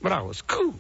Bravo, scoop.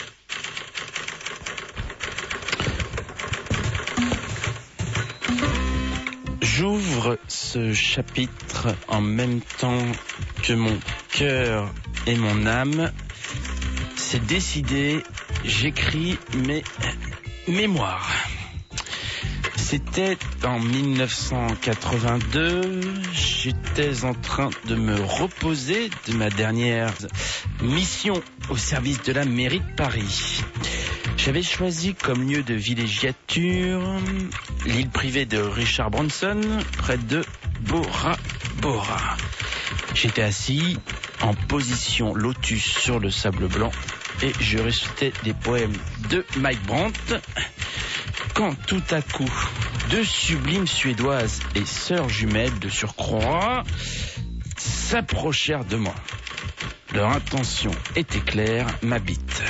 J'ouvre ce chapitre en même temps que mon cœur et mon âme. C'est décidé, j'écris mes mémoires. C'était en 1982, j'étais en train de me reposer de ma dernière mission au service de la mairie de Paris. J'avais choisi comme lieu de villégiature l'île privée de Richard Branson, près de Bora Bora. J'étais assis en position lotus sur le sable blanc et je récitais des poèmes de Mike Brandt quand tout à coup, deux sublimes Suédoises et sœurs jumelles de surcroît s'approchèrent de moi. Leur intention était claire, ma bite.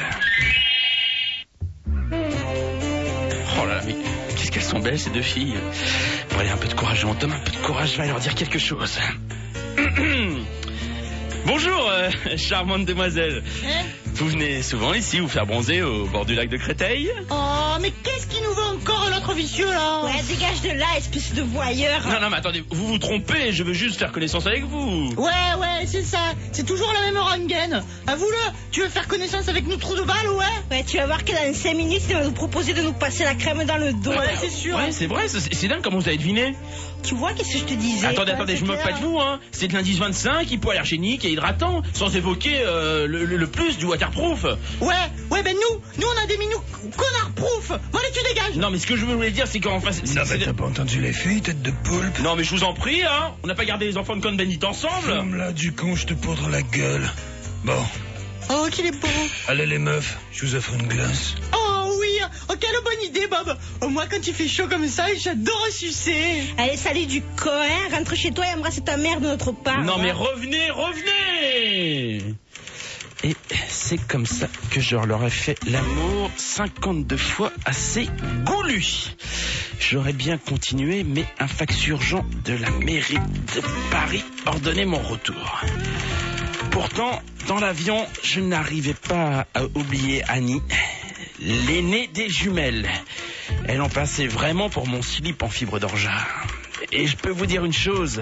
Oh là là, mais qu'est-ce qu'elles sont belles ces deux filles. Bon allez, un peu de courage, on donne un peu de courage, je vais leur dire quelque chose. Bonjour, charmante demoiselle. Vous venez souvent ici vous faire bronzer au bord du lac de Créteil? Oh, mais qu'est-ce qui nous veut encore l'autre vicieux, là? Ouais, dégage de là, espèce de voyeur. Non, mais attendez, vous vous trompez, je veux juste faire connaissance avec vous. Ouais, c'est ça. C'est toujours la même rengaine. Avoue-le, tu veux faire connaissance avec nous, trou de balle, ouais? Ouais, tu vas voir que dans 5 minutes, il va nous proposer de nous passer la crème dans le dos. Ouais, c'est sûr. Ouais, c'est vrai, c'est dingue comment vous avez deviné. Tu vois, qu'est-ce que je te disais? Attendez, je me moque pas de vous, hein. C'est de l'indice 25, hypoallergénique et hydratant, sans évoquer le plus du waterproof. Ouais, ben nous on a des minous connard-proof. Bon, allez, tu dégages. Non, mais ce que je voulais dire, c'est qu'en face... Non, mais t'as pas entendu les filles, tête de poulpe? Non, mais je vous en prie, hein. On n'a pas gardé les enfants de Cohn-Bendit ensemble. Ferme-la, du con, je te poudre la gueule. Bon. Oh, qu'il est beau. Allez, les meufs, je vous offre une glace. Oh oui, oh, quelle bonne idée, Bob. Oh, moi, quand il fait chaud comme ça, j'adore sucer. Allez, salut du con, hein. Rentre chez toi et embrasse ta mère de notre part. Non, mais revenez. Et c'est comme ça que je leur ai fait l'amour 52 fois assez goulu. J'aurais bien continué, mais un fax urgent de la mairie de Paris ordonnait mon retour. Pourtant, dans l'avion, je n'arrivais pas à oublier Annie, l'aînée des jumelles. Elle en passait vraiment pour mon slip en fibre d'orgeat. Et je peux vous dire une chose,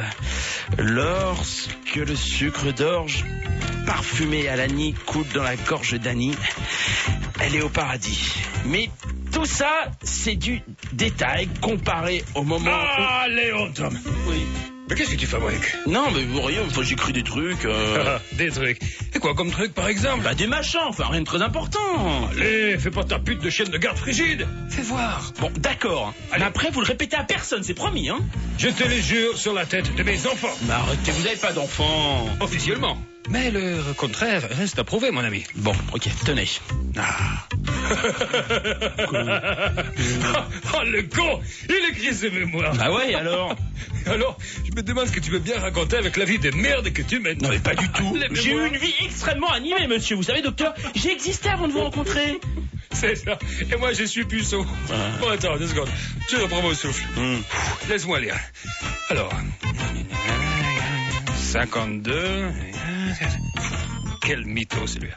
lorsque le sucre d'orge parfumé à l'Annie coule dans la gorge d'Annie, elle est au paradis. Mais tout ça, c'est du détail comparé au moment Ah, Léon, Tom. Oui. Mais qu'est-ce que tu fabriques? Non, mais vous rien, j'ai écrit des trucs... Des trucs. Et quoi comme truc, par exemple? Bah des machins, enfin rien de très important. Allez, fais pas ta pute de chienne de garde frigide. Fais voir. Bon, d'accord. Mais après, vous le répétez à personne, c'est promis, hein. Je te le jure sur la tête de mes enfants. Mais arrêtez, vous n'avez pas d'enfants. Officiellement. Mais le contraire reste à prouver, mon ami. Bon, ok, tenez. Ah. Oh, le con. Il écrit ses mémoires. Bah ouais, alors. Alors, je me demande ce que tu veux bien raconter avec la vie de merde que tu mènes. Non, mais pas du tout. Les J'ai eu mémoires. une vie extrêmement animée, monsieur. Vous savez, docteur, j'ai existé avant de vous rencontrer. C'est ça. Et moi, je suis puceau. Bon, attends, 2 secondes. Je reprends mon souffle. Laisse-moi lire. Alors, 52... Quel mytho, celui-là.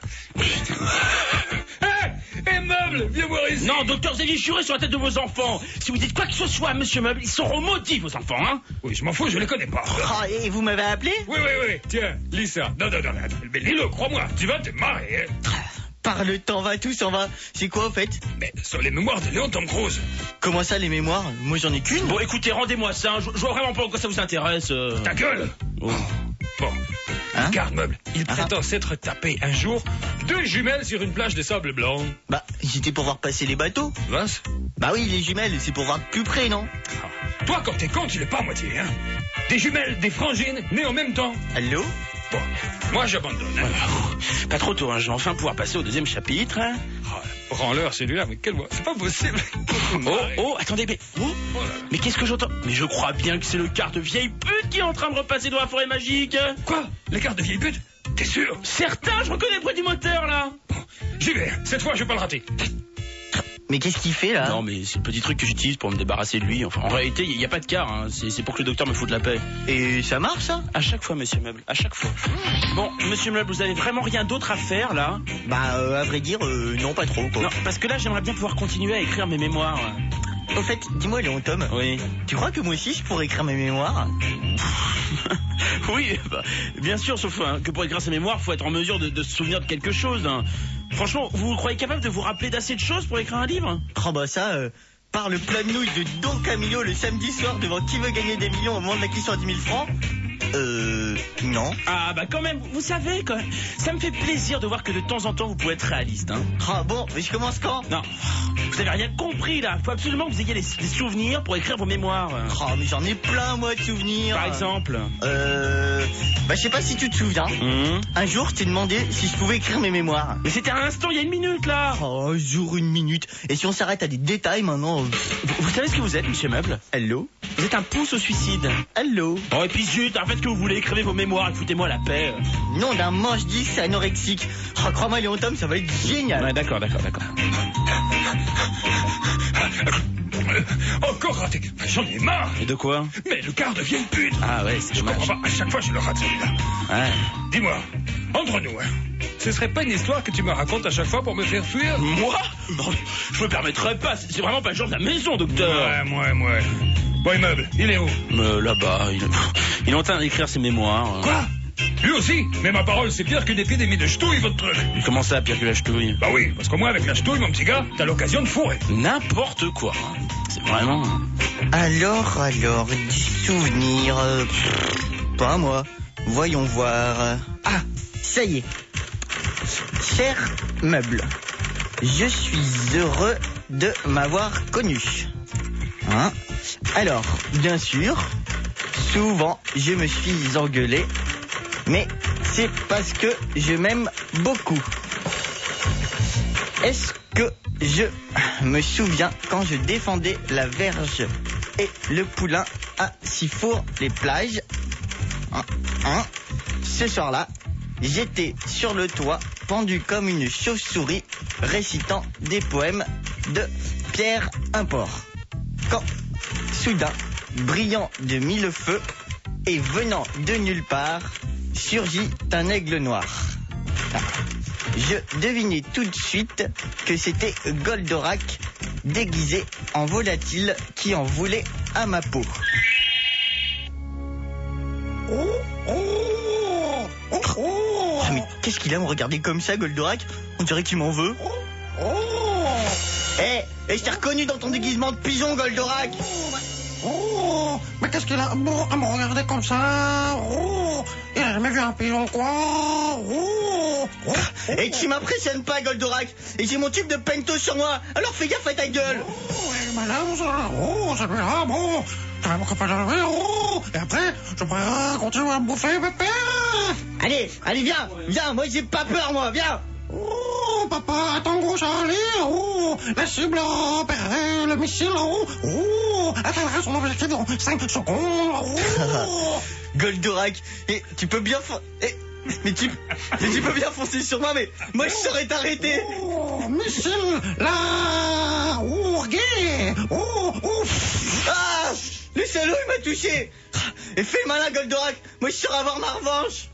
Hé, Meuble, viens voir ici. Non, docteur, vous avez juré sur la tête de vos enfants. Si vous dites quoi que ce soit à monsieur Meuble, ils seront maudits, vos enfants, hein. Oui, je m'en fous, je les connais pas. Oh, et vous m'avez appelé? Oui, tiens, lis ça. Non, attends, mais lis-le, crois-moi, tu vas te marrer. Hein. Par le temps va, tout s'en va. C'est quoi, en fait? Mais sur les mémoires de Léon Tom Cruise. Comment ça, les mémoires? Moi, j'en ai qu'une. Bon, écoutez, rendez-moi ça. Je vois vraiment pas en quoi ça vous intéresse. Ta gueule. Oh. Bon. Hein? Garde Meuble, il prétend s'être tapé un jour 2 jumelles sur une plage de sable blanc. Bah, c'était pour voir passer les bateaux. Vince? Bah oui, les jumelles, c'est pour voir plus près, non? Toi, quand t'es con, tu l'es pas à moitié, hein. Des jumelles, des frangines, nées en même temps. Allô? Bon, moi j'abandonne. Hein. Pas trop tôt, hein. Je vais enfin pouvoir passer au 2e chapitre. Hein. Oh, branleur celui-là, mais quelle voix. C'est pas possible. Oh, attendez, mais... Mais qu'est-ce que j'entends? Mais je crois bien que c'est le quart de vieille pute qui est en train de repasser dans la forêt magique. Quoi? Les cartes de vieille pute? T'es sûr? Certain, je reconnais le bruit du moteur, là. Bon, j'y vais. Cette fois, je vais pas le rater. Mais qu'est-ce qu'il fait là? Non, mais c'est le petit truc que j'utilise pour me débarrasser de lui. Enfin, en réalité, il n'y a pas de quart, hein. C'est pour que le docteur me foute la paix. Et ça marche ça? À chaque fois, monsieur Meuble, à chaque fois. Bon, monsieur Meuble, vous avez vraiment rien d'autre à faire là? Bah, à vrai dire, non, pas trop, quoi. Non, parce que là, j'aimerais bien pouvoir continuer à écrire mes mémoires. Au fait, dis-moi, Léon Tom. Oui. Tu crois que moi aussi, je pourrais écrire mes mémoires? Oui, bah, bien sûr, sauf que pour écrire ses mémoires, faut être en mesure de se souvenir de quelque chose. Hein. Franchement, vous croyez capable de vous rappeler d'assez de choses pour écrire un livre? Oh bah ça, par le plat de nouilles de Don Camillo le samedi soir devant Qui veut gagner des millions au moment de la question à 10 000 francs? Non. Ah bah quand même, vous savez, quand même, ça me fait plaisir de voir que de temps en temps vous pouvez être réaliste. Hein. Ah bon, mais je commence quand? Non, vous avez rien compris là. Faut absolument que vous ayez des souvenirs pour écrire vos mémoires. Oh mais j'en ai plein moi de souvenirs. Par exemple? Bah je sais pas si tu te souviens. Un jour je t'ai demandé si je pouvais écrire mes mémoires. Mais c'était un instant, il y a 1 minute là. Oh, un jour, 1 minute. Et si on s'arrête à des détails maintenant... Vous savez ce que vous êtes, monsieur Meuble? Hello? Vous êtes un pouce au suicide. Hello? Oh et puis zut, en fait que vous voulez, écrivez vos mémoires et foutez-moi la paix. Nom d'un manche 10 anorexique. Oh, crois-moi Léon Tom, ça va être génial. Ouais, d'accord. Encore raté. J'en ai marre. Et de quoi? Mais le quart devient une pute. Ah ouais, c'est Je dommage. comprends pas. À chaque fois, je le rate celui-là. Ouais. Dis-moi, entre nous, hein, ce serait pas une histoire que tu me racontes à chaque fois pour me faire fuir? Moi? Non, je me permettrais pas. C'est vraiment pas le genre de la maison, docteur. Ouais. Bon, Immeuble, il est où? Là-bas, il est en train d'écrire ses mémoires. Quoi? Lui aussi? Mais ma parole, c'est pire qu'une épidémie de ch'touille, votre truc. Comment ça, pire que la ch'touille? Bah oui, parce qu'au moins avec la ch'touille, mon petit gars, t'as l'occasion de fourrer. N'importe quoi. C'est vraiment... Alors, du souvenir... pas moi. Voyons voir... Ah, ça y est. Cher Meuble, je suis heureux de m'avoir connu. Hein? Alors, bien sûr, souvent je me suis engueulé, mais c'est parce que je m'aime beaucoup. Est-ce que je me souviens quand je défendais la verge et le poulain à Sifour-les-Plages? Ce soir-là, j'étais sur le toit, pendu comme une chauve-souris, récitant des poèmes de Pierre Import. Quand, soudain, brillant de 1000 feux et venant de nulle part, surgit un aigle noir. Je devinai tout de suite que c'était Goldorak, déguisé en volatile qui en voulait à ma peau. Oh, mais qu'est-ce qu'il a à me regarder comme ça, Goldorak? On dirait qu'il m'en veut. Et je t'ai reconnu dans ton déguisement de pigeon, Goldorak. Oh, mais qu'est-ce qu'il a à me regarder comme ça? Oh, il a jamais vu un pigeon, quoi? Oh, Et tu m'impressionnes pas, Goldorak. Et j'ai mon tube de pento sur moi. Alors fais gaffe à ta gueule. ouais, madame, ça. Oh, ça là, bon. Tu vas me préparer, oh. Et après, je pourrais continuer à me bouffer, pépé. Allez, viens, moi j'ai pas peur, moi, viens. Oh, papa, ton gros Charlie, oh, la cible a repéré le missile, oh, atteindra son objectif dans 5 secondes, oh. Goldorak, et tu peux bien mais tu peux bien foncer sur moi, mais moi je saurais t'arrêter. Oh, missile, là, oh, gay, oh. Ah, le salaud il m'a touché. Et fais le malin, Goldorak, moi je saurais avoir ma revanche.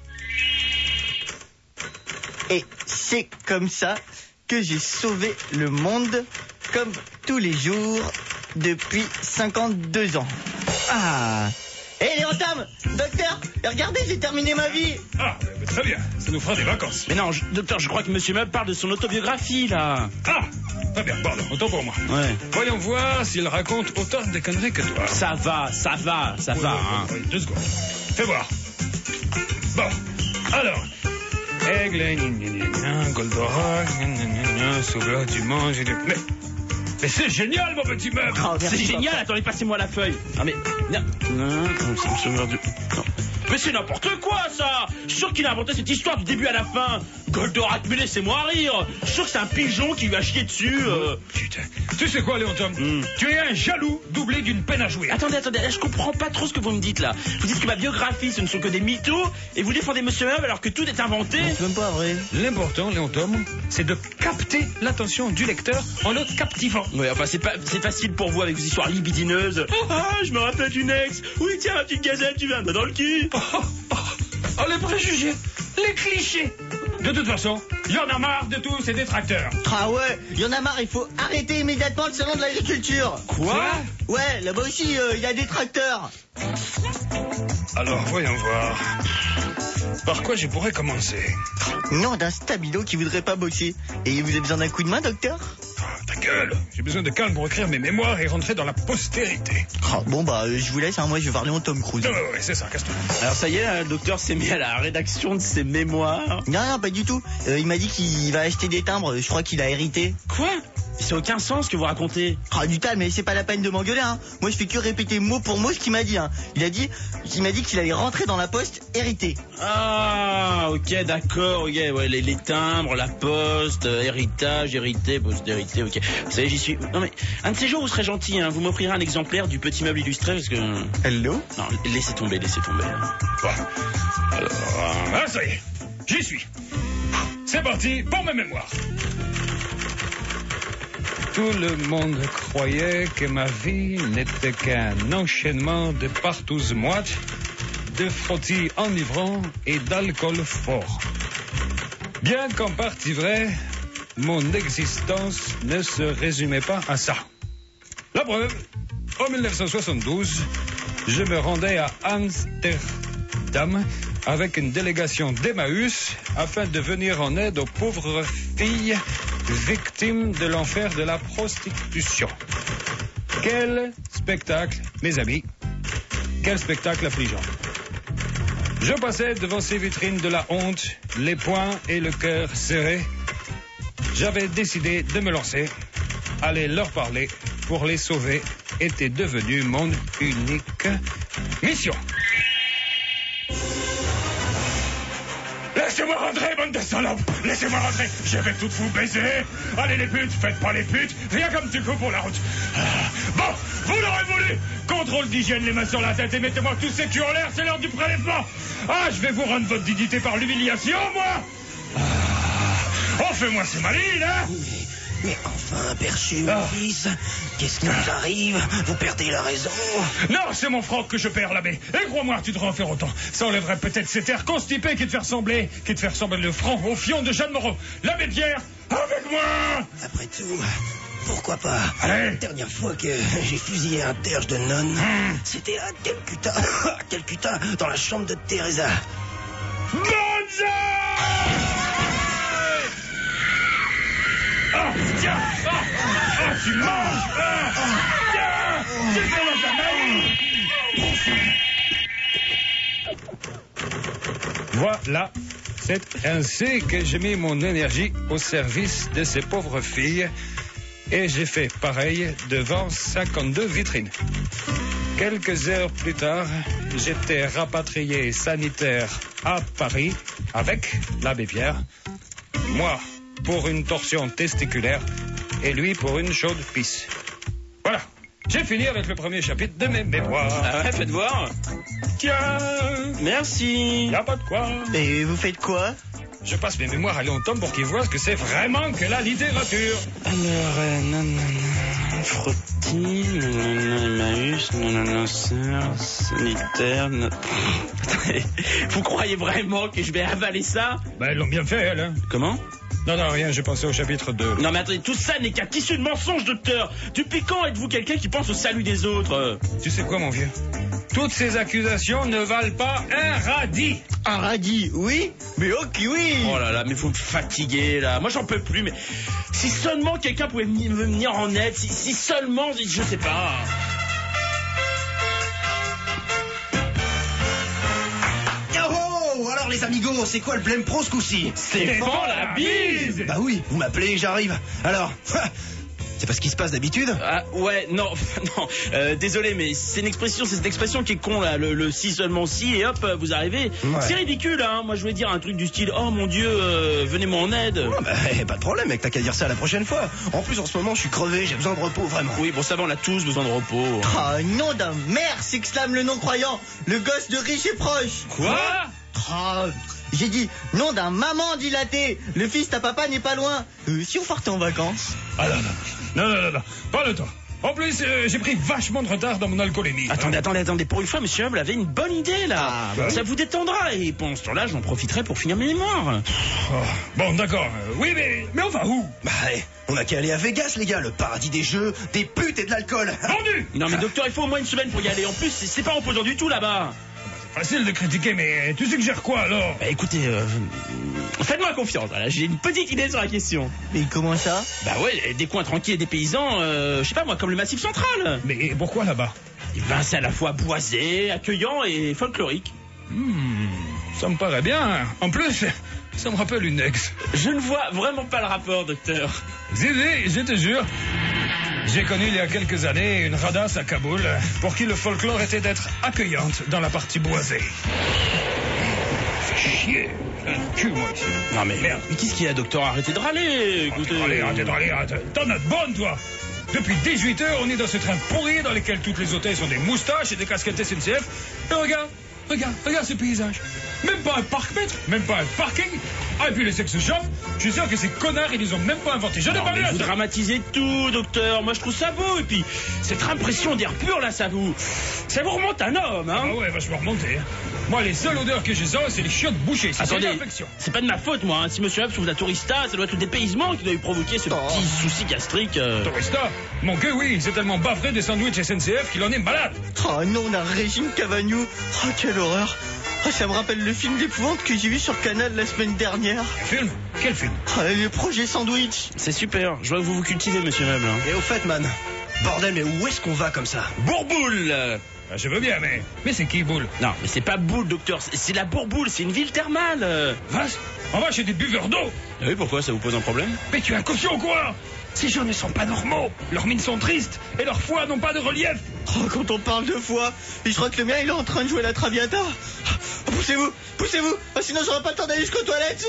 Et c'est comme ça que j'ai sauvé le monde, comme tous les jours, depuis 52 ans. Ah. Hé, Léon Tom, docteur, regardez, j'ai terminé ma vie. Ah, très bien, ça nous fera des vacances. Mais non, docteur, je crois que monsieur Meuble parle de son autobiographie, là. Ah, très bien, pardon, autant pour moi. Ouais. Voyons voir s'il raconte autant de conneries que toi. Ça va, hein. Oui, 2 secondes. Fais voir. Bon, alors... Aigle, Goldorak, sauveur du monde, mais c'est génial, mon petit Meuble. Oh, C'est génial, attendez, passez-moi la feuille. Ah mais... Non, c'est le sauveur du... Non. Mais c'est n'importe quoi, ça. Je suis sûr qu'il a inventé cette histoire du début à la fin. Goldorak, mais laissez-moi rire. Je suis sûr que c'est un pigeon qui lui a chié dessus. Putain. Tu sais quoi, Léon Tom? Tu es un jaloux doublé d'une peine à jouer. Attendez, je comprends pas trop ce que vous me dites là. Vous dites que ma biographie, ce ne sont que des mythos, et vous défendez Monsieur Meub alors que tout est inventé. C'est même pas vrai. L'important, Léon Tom, c'est de capter l'attention du lecteur en le captivant. Ouais, enfin, c'est facile pour vous avec vos histoires libidineuses. Ah, je me rappelle d'une ex. Oui, tiens, ma petite gazelle, tu viens dans le cul. Oh, les préjugés, les clichés. De toute façon, il y en a marre de tous ces détracteurs. Ah ouais, il y en a marre, il faut arrêter immédiatement le salon de l'agriculture. Quoi? Ouais, là-bas aussi, il y a des tracteurs. Alors, voyons voir. Par quoi je pourrais commencer? Non, d'un stabilo qui voudrait pas bosser. Et vous avez besoin d'un coup de main, docteur? Ta gueule. J'ai besoin de calme pour écrire mes mémoires et rentrer dans la postérité. Bon bah, je vous laisse, hein, moi je vais parler en Tom Cruise. Ouais, c'est ça, casse-toi. Alors ça y est, le docteur s'est mis à la rédaction de ses mémoires. Non, pas du tout. Il m'a dit qu'il va acheter des timbres, je crois qu'il a hérité. Quoi? C'est aucun sens ce que vous racontez. Du tal, mais c'est pas la peine de m'engueuler, hein. Moi je fais que répéter mot pour mot ce qu'il m'a dit, hein. Il m'a dit qu'il allait rentrer dans la poste hérité. Ah, ok, d'accord, ok, ouais, les timbres, la poste, héritage, hérité, postérité, ok. Vous savez, j'y suis. Non mais, un de ces jours, vous serez gentil, hein, vous m'offrirez un exemplaire du petit meuble illustré, parce que... Hello? Non, laissez tomber. Bon. Alors, ça y est, j'y suis. C'est parti pour mes mémoires. Tout le monde croyait que ma vie n'était qu'un enchaînement de partous moites, de frottis enivrants et d'alcool fort. Bien qu'en partie vrai, mon existence ne se résumait pas à ça. La preuve, en 1972, je me rendais à Amsterdam avec une délégation d'Emmaüs afin de venir en aide aux pauvres filles victimes de l'enfer de la prostitution. Quel spectacle, mes amis. Quel spectacle affligeant. Je passais devant ces vitrines de la honte, les poings et le cœur serrés. J'avais décidé de me lancer. Aller leur parler pour les sauver était devenu mon unique mission. Laissez-moi rentrer, bande de salopes! Laissez-moi rentrer! Je vais toutes vous baiser! Allez les putes, faites pas les putes! Rien comme tu cours pour la route! Bon, vous l'aurez voulu! Contrôle d'hygiène, les mains sur la tête et mettez-moi tous ces culs en l'air, c'est l'heure du prélèvement! Je vais vous rendre votre dignité par l'humiliation, moi! Oh, fais-moi ces malines, hein! Mais enfin, perçu, mon fils, qu'est-ce qui vous arrive? Vous perdez la raison? Non, c'est mon froc que je perds, l'abbé. Et crois-moi, tu devrais en faire autant. Ça enlèverait peut-être cet air constipé qui te fait ressembler le front au fion de Jeanne Moreau. L'abbé Pierre, avec moi! Après tout, pourquoi pas? Allez. La dernière fois que j'ai fusillé un terge de nonne, c'était à Calcutta, dans la chambre de Teresa. Bonza! Tiens! Tu manges! Tiens! C'est dans ta main! Voilà. C'est ainsi que j'ai mis mon énergie au service de ces pauvres filles et j'ai fait pareil devant 52 vitrines. Quelques heures plus tard, j'étais rapatrié sanitaire à Paris avec l'abbé Pierre. Moi, pour une torsion testiculaire et lui pour une chaude pisse. Voilà, j'ai fini avec le premier chapitre de mes mémoires. Ah ouais, faites voir. Tiens, merci. Y a pas de quoi. Et vous faites quoi? Je passe mes mémoires à Léon Tom pour qu'il voit ce que c'est vraiment que la littérature. Alors, frottis, Emmaüs, sœur, sanitaire. Vous croyez vraiment que je vais avaler ça? Elles l'ont bien fait, elles. Hein. Comment? Non, rien, je pensais au chapitre 2. Non mais attendez, tout ça n'est qu'un tissu de mensonges, docteur. Depuis quand êtes-vous quelqu'un qui pense au salut des autres? Tu sais quoi, mon vieux? Toutes ces accusations ne valent pas un radis. Un radis, oui? Mais ok, oui! Oh là là, mais vous me fatiguez là. Moi j'en peux plus, mais si seulement quelqu'un pouvait me venir en aide, si seulement, je sais pas. Alors les amigos, c'est quoi le blême pro ce coup-ci? Stéphane la bise! Bah oui, vous m'appelez, j'arrive. Alors, C'est pas ce qui se passe d'habitude? Ah ouais, non, désolé, mais c'est cette expression qui est con là, le si seulement si et hop, vous arrivez. Ouais. C'est ridicule, hein. Moi je voulais dire un truc du style, oh mon Dieu, venez-moi en aide. Oh, bah, pas de problème, mec, t'as qu'à dire ça la prochaine fois. En plus, en ce moment, je suis crevé, j'ai besoin de repos, vraiment. Oui, bon ça va, on a tous besoin de repos. Oh, nom d'un mère, s'exclame le non-croyant, le gosse de riche et proche. Quoi? Oh, j'ai dit, nom d'un maman dilatée, le fils ta papa n'est pas loin. Si on partait en vacances? Ah non, pas le temps. En plus, j'ai pris vachement de retard dans mon alcoolémie. Attendez, pour une fois, monsieur Hubble avait une bonne idée là. Ah, bah Ça vous détendra et pendant ce temps-là, j'en profiterai pour finir mes mémoires. Oh, bon, d'accord. Oui, mais on va où? Bah, on a qu'à aller à Vegas, les gars, le paradis des jeux, des putes et de l'alcool. Vendu! Non mais docteur, il faut au moins une semaine pour y aller. En plus, c'est pas reposant du tout là-bas. Facile de critiquer, mais tu suggères quoi alors? Bah écoutez, faites-moi confiance, voilà, j'ai une petite idée sur la question. Mais comment ça? Bah ouais, des coins tranquilles et des paysans, je sais pas moi, comme le Massif Central. Mais pourquoi là-bas? Et ben c'est à la fois boisé, accueillant et folklorique. Ça me paraît bien. En plus, ça me rappelle une ex. Je ne vois vraiment pas le rapport, docteur. Zézé, je te jure. J'ai connu il y a quelques années une radasse à Kaboul pour qui le folklore était d'être accueillante dans la partie boisée. Fais chier. J'ai un cul, moi, ici. Non mais Merde. mais qu'est-ce qu'il y a, docteur? Arrêtez de râler, écoutez. Arrête. T'en as de bonnes, toi. Depuis 18 heures, on est dans ce train pourri dans lequel toutes les hôtesses ont des moustaches et des casquettes SNCF. Et regarde ce paysage. Même pas un parc-mètre, même pas un parking. Ah, et puis les sex shops, je suis sûr que ces connards, ils les ont même pas inventés. Je n'ai Non, pas mais vu vous ça. dramatisez tout, docteur. Moi, je trouve ça beau. Et puis, cette impression d'air pur, là, ça vous remonte un homme, hein. Ah ouais, vachement remonté. Moi, les seules odeurs que j'ai ça, c'est les chiottes bouchées. C'est une Attendez, infection. c'est pas de ma faute, moi. Hein. Si monsieur Hub trouve la tourista, ça doit être le dépaysement qui doit lui provoquer ce petit souci gastrique. Tourista, mon que oui, c'est tellement bavré des sandwichs SNCF qu'il en est malade. Oh non d'un Régine Cavagnou. Oh quelle horreur. Oh, ça me rappelle le film d'épouvante que j'ai vu sur Canal la semaine dernière. Un film? Quel film? Oh, le projet Sandwich. C'est super. Je vois que vous vous cultivez, monsieur Hub. Hein. Et au fait, man, bordel, mais où est-ce qu'on va comme ça? Bourboule. Ah, je veux bien, mais c'est qui, Boule? Non, mais c'est pas Boule, docteur. C'est la Bourboule. C'est une ville thermale. Vache, on va chez des buveurs d'eau. Oui, pourquoi? Ça vous pose un problème? Mais tu es inconscient ou quoi? Ces gens ne sont pas normaux. Leurs mines sont tristes et leurs foies n'ont pas de relief. Oh, quand on parle de foie, je crois que le mien il est en train de jouer la Traviata. Oh, poussez-vous, oh, sinon j'aurai pas le temps d'aller jusqu'aux toilettes.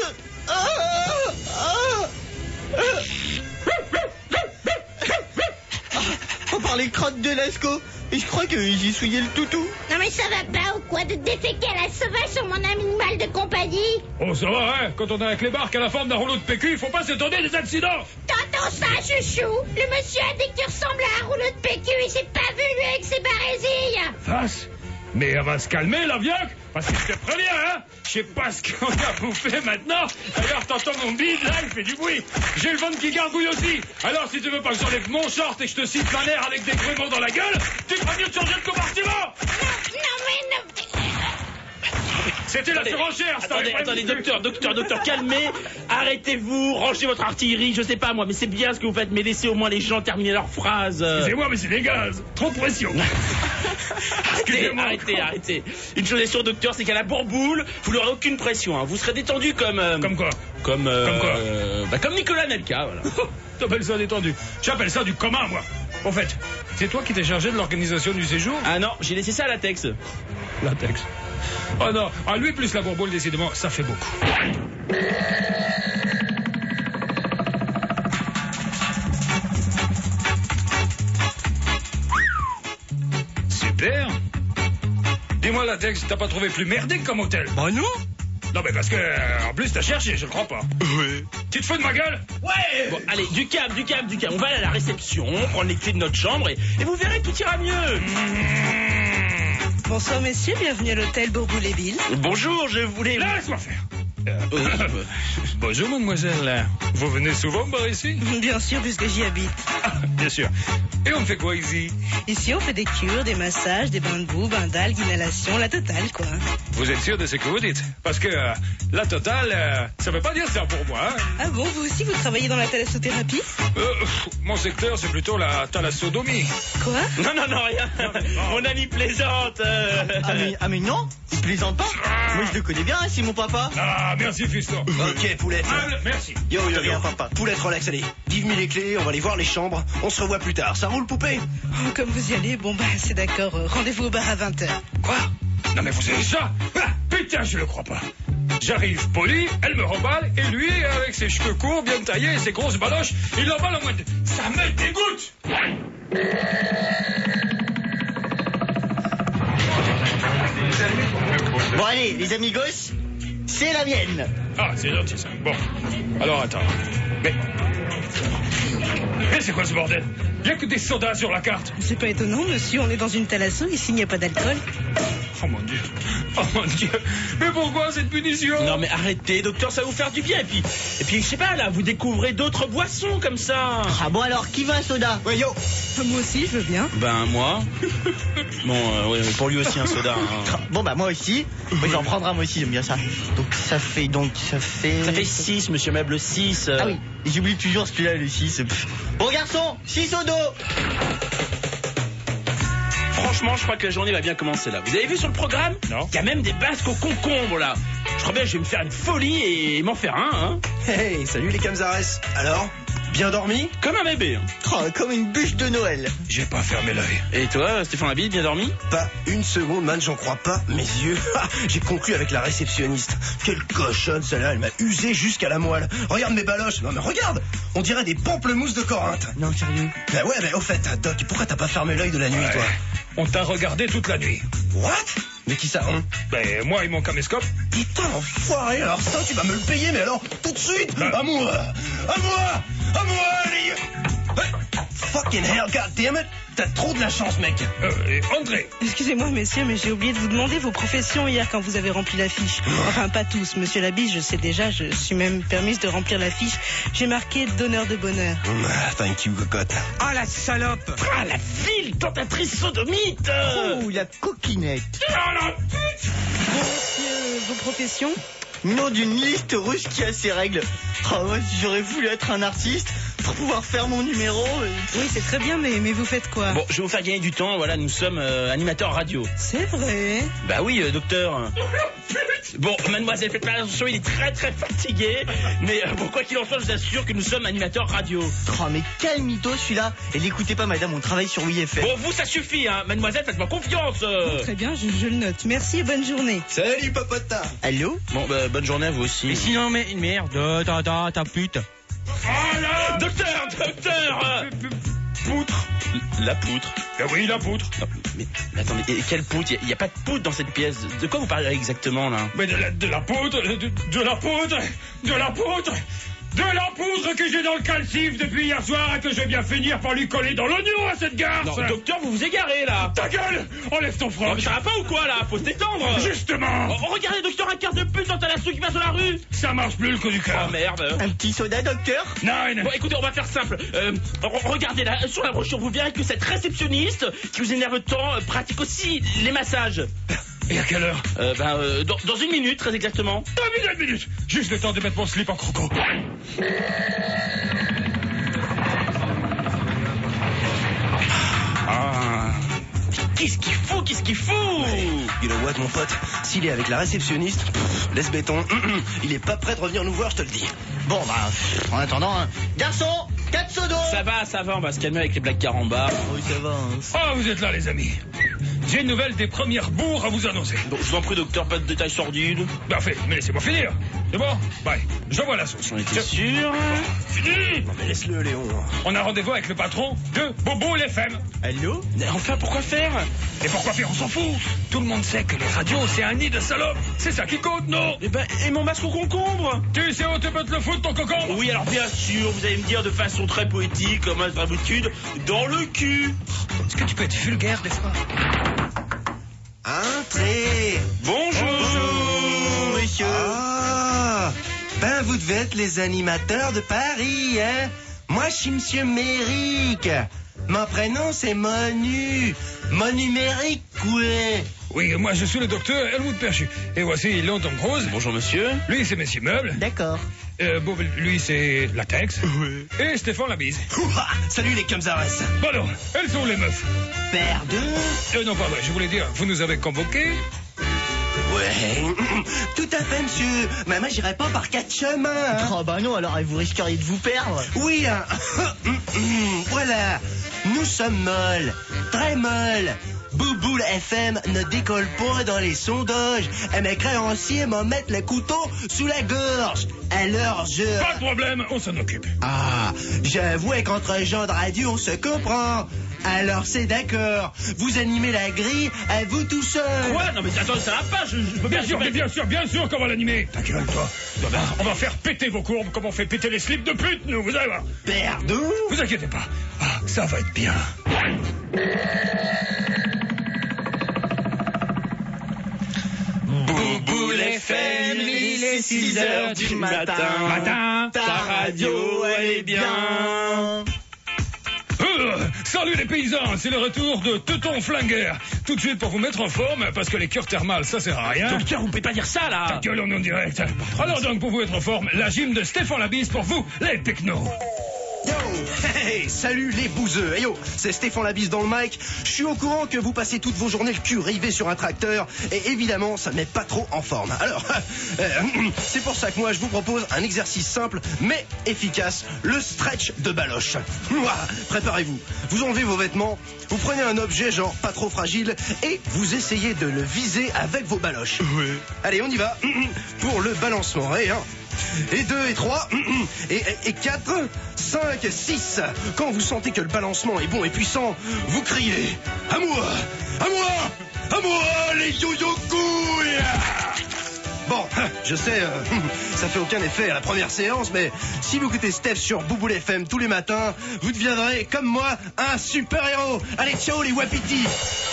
On parle les crottes de Lascaux. Et je crois que j'ai souillé le toutou. Non mais ça va pas ou quoi de déféquer à la sauvage sur mon animal de compagnie? Oh, ça va, hein? Quand on a un clébard qui a la forme d'un rouleau de PQ, il faut pas s'étonner des accidents. T'entends ça, chouchou? Le monsieur a dit que tu ressembles à un rouleau de PQ. Il s'est pas vu, lui, avec ses barésilles. Vache, mais elle va se calmer, la vieille, parce que je te préviens, hein? Je sais pas ce qu'on a bouffé maintenant. D'ailleurs, t'entends mon bide, là, il fait du bruit. J'ai le ventre qui gargouille aussi. Alors, si tu veux pas que j'enlève mon short et que je te cite ma mère avec des grumeaux dans la gueule, tu feras mieux de changer de compartment. Non. C'était la surenchère, ça. Attendez, docteur, calmez, arrêtez-vous, rangez votre artillerie, je sais pas moi, mais c'est bien ce que vous faites, mais laissez au moins les gens terminer leurs phrases. Excusez-moi, mais c'est des gaz. Trop de pression. Excusez-moi. Arrêtez. Une chose est sûre, docteur, c'est qu'à la Bourboule, vous n'aurez aucune pression, hein. Vous serez détendu comme... Comme quoi? Comme quoi? Comme Nicolas Nelka, voilà. T'appelles ça détendu? J'appelle ça du commun, moi. En fait, c'est toi qui t'es chargé de l'organisation du séjour? Ah non, j'ai laissé ça à Latex. Latex. Oh non, ah, lui plus la Bourboule, décidément, ça fait beaucoup. Super. Dis-moi, Latex, t'as pas trouvé plus merdique comme hôtel? Bah non. Non, mais parce que, en plus, t'as cherché, je le crois pas. Oui. Tu te fous de ma gueule? Ouais. Bon, allez, du calme. On va aller à la réception, prendre les clés de notre chambre et vous verrez, tout ira mieux. Bonsoir messieurs, bienvenue à l'hôtel Bourboule-et-Ville. Bonjour, je voulais... Laisse-moi faire. Bonjour, mademoiselle. Vous venez souvent par ici? Bien sûr, puisque j'y habite. Ah, bien sûr. Et on fait quoi ici? Ici, on fait des cures, des massages, des bains de boue, bains d'algues, inhalation, la totale, quoi. Vous êtes sûr de ce que vous dites? Parce que la totale, ça veut pas dire ça pour moi. Hein? Ah bon, vous aussi, vous travaillez dans la thalassothérapie? Mon secteur, c'est plutôt la thalassodomie. Quoi? Non, rien. Mon ami plaisante. Ah mais non, il plaisante pas. Moi je le connais bien, c'est mon papa. Ah, Ah, merci, fiston. Ok, Poulette. Merci. Yo, De rien, papa. Poulette, relax, allez. Give-moi les clés, on va aller voir les chambres. On se revoit plus tard. Ça roule, poupée? Oh, comme vous y allez, bon bah c'est d'accord. Rendez-vous au bar à 20h. Quoi? Non, mais vous avez ça? Ah, putain, je le crois pas. J'arrive poli, elle me remballe, et lui, avec ses cheveux courts, bien taillés et ses grosses baloches, il l'emballe en moins de... Ça me dégoûte! Bon, allez, les amigos, c'est la mienne. Ah, c'est gentil, ça. Bon. Alors, attends. Mais c'est quoi ce bordel? Il n'y a que des sodas sur la carte. C'est pas étonnant, monsieur, on est dans une thalasso, ici il n'y a pas d'alcool. Oh mon Dieu. Oh mon Dieu. Mais pourquoi cette punition? Non mais arrêtez, docteur, ça va vous faire du bien. Et puis je sais pas, là, vous découvrez d'autres boissons comme ça. Ah bon, alors, qui veut un soda? Ouais, yo. Moi aussi, je veux bien. Ben moi. Bon, ouais, pour lui aussi un soda. Hein. Bon, bah, moi aussi. Oui, j'en prendrai, moi aussi, j'aime bien ça. Ça fait... Ça fait 6, monsieur Meuble, 6. Ah oui, j'oublie toujours celui-là, le 6. Bon, garçon, 6 au dos. Franchement, je crois que la journée va bien commencer là. Vous avez vu sur le programme? Non. Il y a même des basques au concombre là. Je crois bien que je vais me faire une folie et m'en faire un, hein. Hey, salut les Camzares. Alors, bien dormi? Comme un bébé. Hein. Oh, comme une bûche de Noël. J'ai pas fermé l'œil. Et toi, Stéphane Labille, bien dormi? Pas une seconde, man, j'en crois pas mes yeux. J'ai conclu avec la réceptionniste. Quelle cochonne celle-là, elle m'a usé jusqu'à la moelle. Regarde mes baloches. Non mais regarde, on dirait des pamplemousses de Corinthe. Non, sérieux. Bah ouais, mais au fait, Doc, pourquoi t'as pas fermé l'œil de la nuit, toi? On t'a regardé toute la nuit. What? Mais qui ça, hein? Ben, moi et mon caméscope. Putain, enfoiré, alors ça, tu vas me le payer, mais alors, tout de suite? À moi! À moi! À moi, allez! Fucking hell, goddammit! T'as trop de la chance, mec! Et André. Excusez-moi, messieurs, mais j'ai oublié de vous demander vos professions hier quand vous avez rempli la fiche. Enfin, pas tous. Monsieur Labisse, je sais déjà, je suis même permise de remplir la fiche. J'ai marqué donneur de bonheur. Thank you, cocotte. Ah la salope! Ah la ville tentatrice sodomite! Oh, la coquinette. Monsieur, vos professions? Nom d'une liste russe qui a ses règles. Oh, ouais, j'aurais voulu être un artiste pour pouvoir faire mon numéro. Oui, c'est très bien, mais vous faites quoi? Bon, je vais vous faire gagner du temps, voilà, nous sommes animateurs radio. C'est vrai? Bah oui, docteur. Bon, mademoiselle, faites pas attention, il est très très fatigué. Mais bon, quoi qu'il en soit, je vous assure que nous sommes animateurs radio. Oh, mais quel mytho celui-là. Et l'écoutez pas, madame, on travaille sur WFM. Bon, vous, ça suffit, hein. Mademoiselle, faites-moi confiance. Très bien, je le note. Merci et bonne journée. Salut, papata! Allô? Bon, bah, bonne journée à vous aussi. Mais sinon, mais une merde, ta pute. Docteur! Poutre. La poutre. Ben oui, la poutre. Non, mais attendez, quelle poutre? Il n'y a pas de poutre dans cette pièce. De quoi vous parlez exactement, là? Mais de la poudre, de la poudre, de la poudre, de la poudre que j'ai dans le calcif depuis hier soir et que je vais bien finir par lui coller dans l'oignon à cette garce. Non, docteur, vous vous égarez, là. Ta gueule! Enlève ton Non, froc. mais ça va pas ou quoi, là? Faut se détendre. Justement. Oh, regardez, docteur, un quart de pute dans Talasso qui passe dans la rue. Ça marche plus le coup du cœur. Oh, merde. Un petit soda, docteur? Nine. Bon, écoutez, on va faire simple. Regardez là, sur la brochure, vous verrez que cette réceptionniste qui vous énerve tant pratique aussi les massages. Et à quelle heure? Dans 1 minute, très exactement. 2 minutes. Juste le temps de mettre mon slip en croco. Ah. Qu'est-ce qu'il fout? You know what, mon pote? S'il est avec la réceptionniste, laisse béton. Il est pas prêt de revenir nous voir, je te le dis. Bon, bah, en attendant, hein. Garçon, 4 sodos. Ça va, on va se calmer avec les blagues carambars. Oui, ça va, hein. Ah, vous êtes là, les amis. J'ai une nouvelle des premières bourres à vous annoncer. Donc, je vous en prie, docteur, pas de détails sordides. Parfait, mais laissez-moi finir. C'est bon? Bye. J'envoie la sauce. On était sûr. Fini. Non mais laisse-le, Léon. On a rendez-vous avec le patron de Bobo l'FM. Allô? Mais enfin, pourquoi faire? Et pourquoi faire? On s'en fout. Tout le monde sait que les radios, c'est un nid de salopes. C'est ça qui compte, non? Eh ben, et mon masque au concombre? Tu sais où tu peux te le foutre, ton cocon? Oui, alors bien sûr, vous allez me dire de façon très poétique, comme à d'habitude, dans le cul. Est-ce que tu peux être vulgaire des fois? Entrez! Bonjour. Monsieur. Ah! Ben, vous devez être les animateurs de Paris, hein? Moi, je suis Monsieur Méric. Mon prénom, c'est Monu. Monu Méric, ouais. Oui, moi je suis le docteur Helmut Perchu. Et voici London Rose. Bonjour, monsieur. Lui, c'est Monsieur Meuble. D'accord. Bon, lui, c'est Latex. Oui. Et Stéphane Labisse. Ouah! Salut les Camzares. Bon alors, elles sont les meufs. Père de... Non, pas vrai, je voulais dire, vous nous avez convoqués Ouais, tout à fait, monsieur. Mais moi, j'irai pas par 4 chemins. Hein. Oh bah non, alors vous risqueriez de vous perdre. Oui, hein. Voilà. Nous sommes molles, très molles. Bouboule FM ne décolle pas dans les sondages. Et mes créanciers m'en mettent le couteau sous la gorge. Alors je... Pas de problème, on s'en occupe. Ah, j'avoue qu'entre gens de radio, on se comprend. Alors c'est d'accord. Vous animez la grille à vous tout seul. Quoi? Non mais attends, ça va pas, je peux Bien sûr, mais bien sûr qu'on va l'animer. Ta gueule, toi. On va faire péter vos courbes comme on fait péter les slips de pute, nous, vous allez voir. Pardon? Vous inquiétez pas. Ah, ça va être bien. Bouboule FM, il est 6h du matin. Ta radio, elle est bien. Salut les paysans, c'est le retour de Teuton Flingueur. Tout de suite pour vous mettre en forme, parce que les cures thermales, ça sert à rien. Docteur, vous pouvez pas dire ça, là. Ta gueule en direct. Alors donc, pour vous mettre en forme, la gym de Stéphane Labisse pour vous, les technos. Yo, hey, salut les bouseux. Hey yo, c'est Stéphane Labisse dans le mic. Je suis au courant que vous passez toutes vos journées le cul rivé sur un tracteur et évidemment ça ne met pas trop en forme. Alors, c'est pour ça que moi je vous propose un exercice simple mais efficace, le stretch de baloche. Préparez-vous, vous enlevez vos vêtements, vous prenez un objet genre pas trop fragile et vous essayez de le viser avec vos baloches. Oui. Allez, on y va pour le balancement. Et 1, et 2, et 3, et 4, 5, 6. Quand vous sentez que le balancement est bon et puissant, vous criez « À moi, à moi, à moi, les yo-yo couilles !» Bon, je sais, ça fait aucun effet à la première séance, mais si vous écoutez Steph sur Bouboule FM tous les matins, vous deviendrez, comme moi, un super-héros. Allez, ciao les wapitis.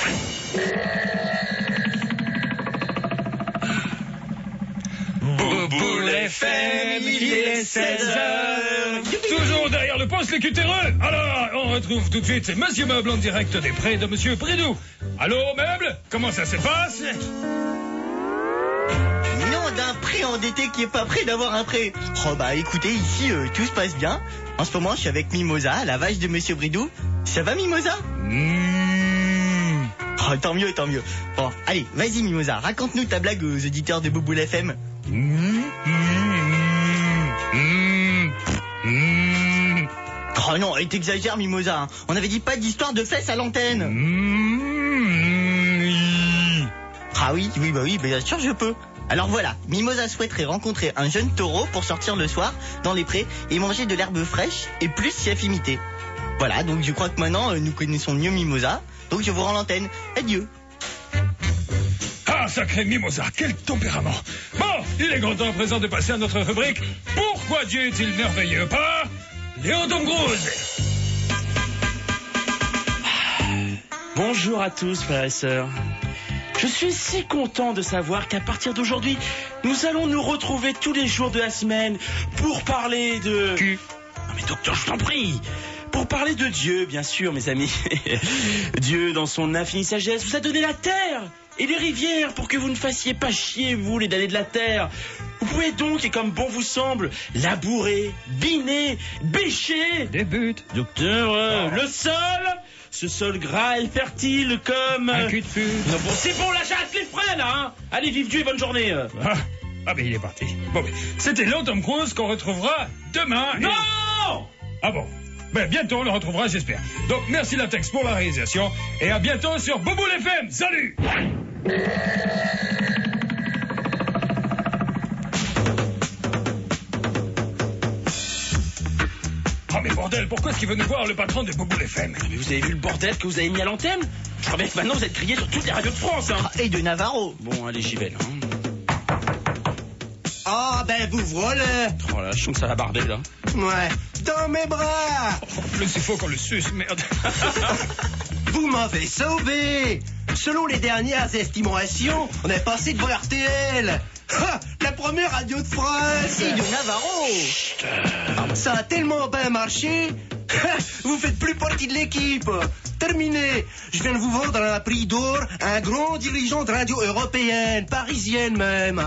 Bouboule FM, il est 16h. Toujours derrière le poste, les cutéreux. Alors, on retrouve tout de suite Monsieur Meuble en direct des prés de Monsieur Bridou. Allô, Meuble? Comment ça se passe? Non, d'un prêt endetté qui est pas prêt d'avoir un prêt. Oh bah écoutez, ici tout se passe bien. En ce moment, je suis avec Mimosa, la vache de Monsieur Bridou. Ça va, Mimosa? Oh, tant mieux, tant mieux. Bon, allez, vas-y, Mimosa, raconte-nous ta blague aux auditeurs de Bouboule FM. Oh non, et t'exagères, Mimosa. Hein. On avait dit pas d'histoire de fesses à l'antenne. Ah oui, bien sûr je peux. Alors voilà, Mimosa souhaiterait rencontrer un jeune taureau pour sortir le soir dans les prés et manger de l'herbe fraîche et plus si affinité. Voilà, donc je crois que maintenant nous connaissons mieux Mimosa, donc je vous rends l'antenne. Adieu. Ah, sacré Mimosa, quel tempérament. Bon, il est grand temps à présent de passer à notre rubrique. Pourquoi Dieu est-il merveilleux? Pas Léon Domgrose. Bonjour à tous, frères et sœurs. Je suis si content de savoir qu'à partir d'aujourd'hui, nous allons nous retrouver tous les jours de la semaine pour parler de... Non mais docteur, je t'en prie. Pour parler de Dieu, bien sûr, mes amis. Dieu, dans son infinie sagesse, vous a donné la terre et les rivières pour que vous ne fassiez pas chier, vous, les damnés de la terre. Vous pouvez donc, et comme bon vous semble, labourer, biner, bêcher. Débute. Docteur, le sol, ce sol gras et fertile comme... Un cul de pute. Non, bon, c'est bon, là, j'arrête les frais, là, hein. Allez, vive Dieu et bonne journée. Ah, mais il est parti. Bon, mais c'était Léon Domgrose qu'on retrouvera demain. Non Ah bon. Ben, bientôt on le retrouvera, j'espère. Donc, merci Latex pour la réalisation. Et à bientôt sur Bouboule FM. Salut! Oh, mais bordel, pourquoi est-ce qu'il veut nous voir, le patron de Bouboule FM? Mais vous avez vu le bordel que vous avez mis à l'antenne? Je crois bien que maintenant vous êtes grillé sur toutes les radios de France, hein. Et de Navarro. Bon, allez, j'y vais, là. Ah, ben vous voilà. Oh là, je sens que ça va barder, là. Ouais, dans mes bras. En plus, il faut qu'on le suce, merde. Vous m'avez sauvé. Selon les dernières estimations, on est passé devant RTL. Ha, la première radio de France. Et de Navarro. Ça a tellement bien marché. Vous faites plus partie de l'équipe. Terminé. Je viens de vous vendre à un prix d'or un grand dirigeant de radio européenne, parisienne même.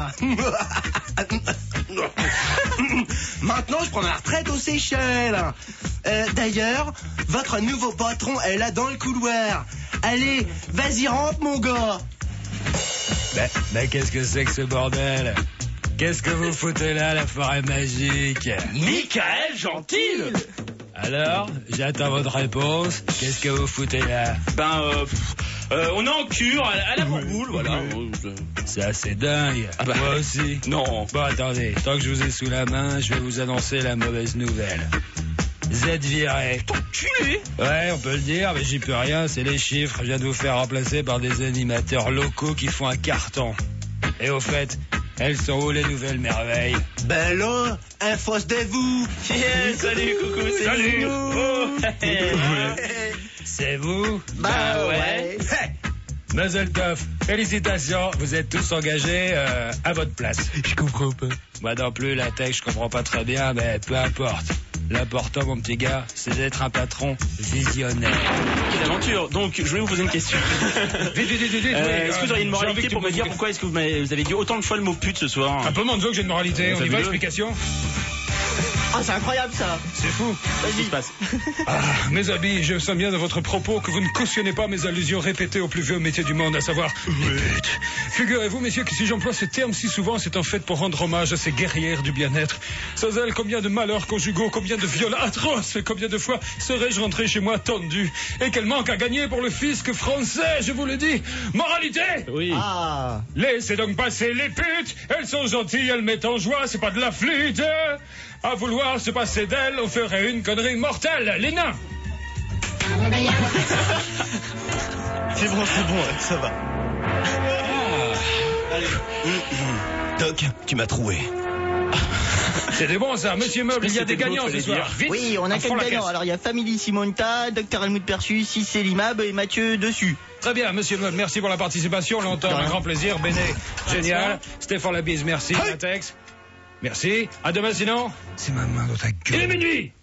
Maintenant, je prends ma retraite aux Seychelles. D'ailleurs, votre nouveau patron est là dans le couloir. Allez, vas-y, rentre, mon gars. Mais qu'est-ce que c'est que ce bordel? Qu'est-ce que vous foutez là, la forêt magique? Michael Gentil. Alors, j'attends votre réponse. Qu'est-ce que vous foutez là? On est en cure, à la bourboule, voilà. Ça, c'est dingue. Moi aussi. Non. Bon, attendez. Tant que je vous ai sous la main, je vais vous annoncer la mauvaise nouvelle. Vous êtes viré. T'enculé. Ouais, on peut le dire, mais j'y peux rien, c'est les chiffres. Je viens de vous faire remplacer par des animateurs locaux qui font un carton. Et au fait, elles sont où les nouvelles merveilles? Ben là, un fausse de vous. Yeah, salut, coucou, c'est Salut. nous. C'est vous? Bah ouais. Mazel tov. Félicitations, vous êtes tous engagés à votre place. Je comprends pas. Moi non plus, la tech, je comprends pas très bien, mais peu importe. L'important, mon petit gars, c'est d'être un patron visionnaire. Quelle aventure. Donc, je voulais vous poser une question. Vite. Est-ce que vous auriez une moralité pour me dire pourquoi est-ce que vous avez dit autant de fois le mot pute ce soir? Un peu Monzo que j'ai une moralité. On y va, explication? Ah, c'est incroyable ça. C'est fou. Qu'est-ce qui se passe? Ah, mes amis, je sens bien dans votre propos que vous ne cautionnez pas mes allusions répétées au plus vieux métier du monde, à savoir les putes. Figurez-vous, messieurs, que si j'emploie ce terme si souvent, c'est en fait pour rendre hommage à ces guerrières du bien-être. Sans elles, combien de malheurs conjugaux, combien de viols atroces, et combien de fois serais-je rentré chez moi tendu? Et quel manque à gagner pour le fisc français, je vous le dis. Moralité? Oui. Ah. Laissez donc passer les putes. Elles sont gentilles, elles mettent en joie, c'est pas de la flûte. À vouloir se passer d'elles, on ferait une connerie mortelle, les nains. C'est bon, ça va. Doc, tu m'as troué. C'était bon ça, monsieur Meuble, il y a des gagnants ce soir. Vite, Oui, on a fond la quelques gagnants. caisse. Alors, il y a Family Simonta, Dr Helmut Persus, Cissé Limab et Mathieu Dessus. Très bien, monsieur Meuble, merci pour la participation, longtemps, un grand plaisir. Béné, génial. Stéphane Labise, merci. Latex, merci. À demain sinon. C'est ma main dans ta gueule. Il est minuit.